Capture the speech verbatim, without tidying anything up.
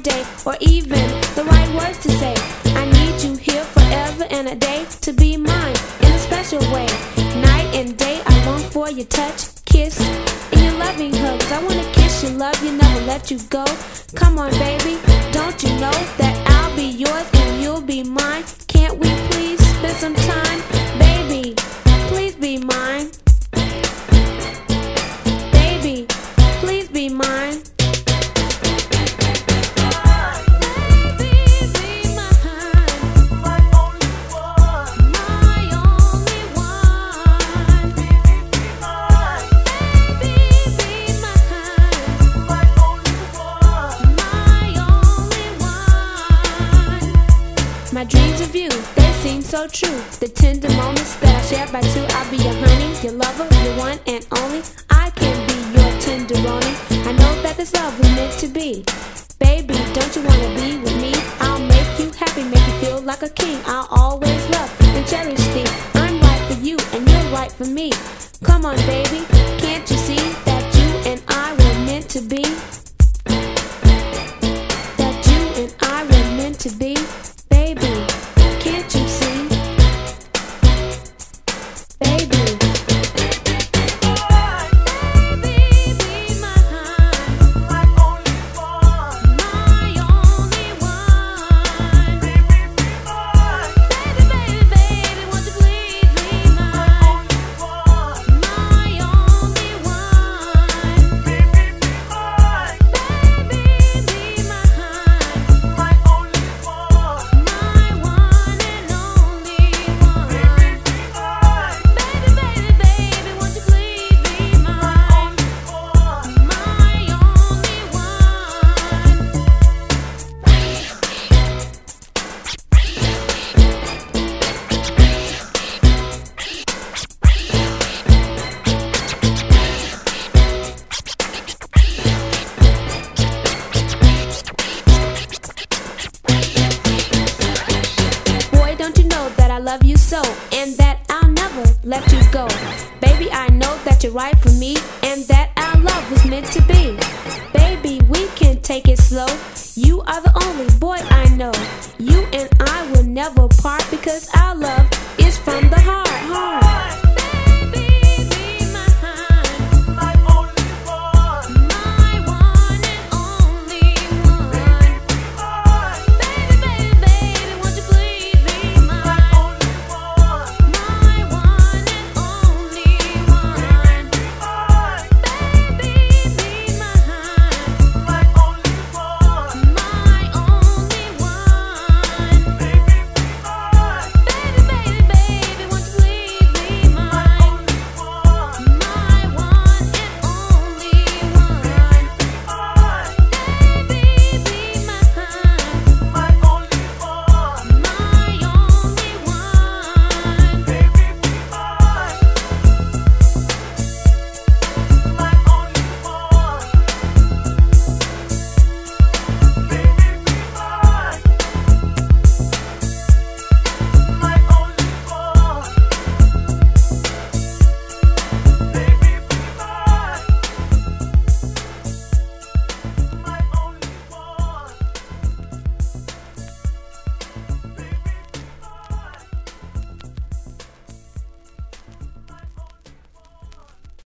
day, or even the right words to say. I need you here forever and a day to be mine in a special way. Night and day I long for your touch, kiss, and your loving hugs. I wanna kiss you, love you, never let you go. Come on baby, don't you know that I'll be yours and you'll be mine? Can't we please spend some time? Baby, please be mine. Baby, please be mine. My dreams of you, they seem so true. The tender moments that I share by two. I'll be your honey, your lover, your one and only. I can be your tenderoni. I know that this love was meant to be. Baby, don't you wanna be with me? I'll make you happy, make you feel like a king. I'll always love and cherish thee. I'm right for you and you're right for me. Come on baby, can't you see that you and I were meant to be? That you and I were meant to be. Baby, can't you see? Baby, baby, be mine, my only one, my only one. Baby, be mine, baby, baby, baby, won't you please be mine? My only one, baby, be mine, baby, be mine, my only one. I love you so, and that I'll never let you go. Baby, I know that you're right for me, and that our love was meant to be. Baby, we can take it slow. You are the only boy I know. You and I will never part, because our love is from the heart.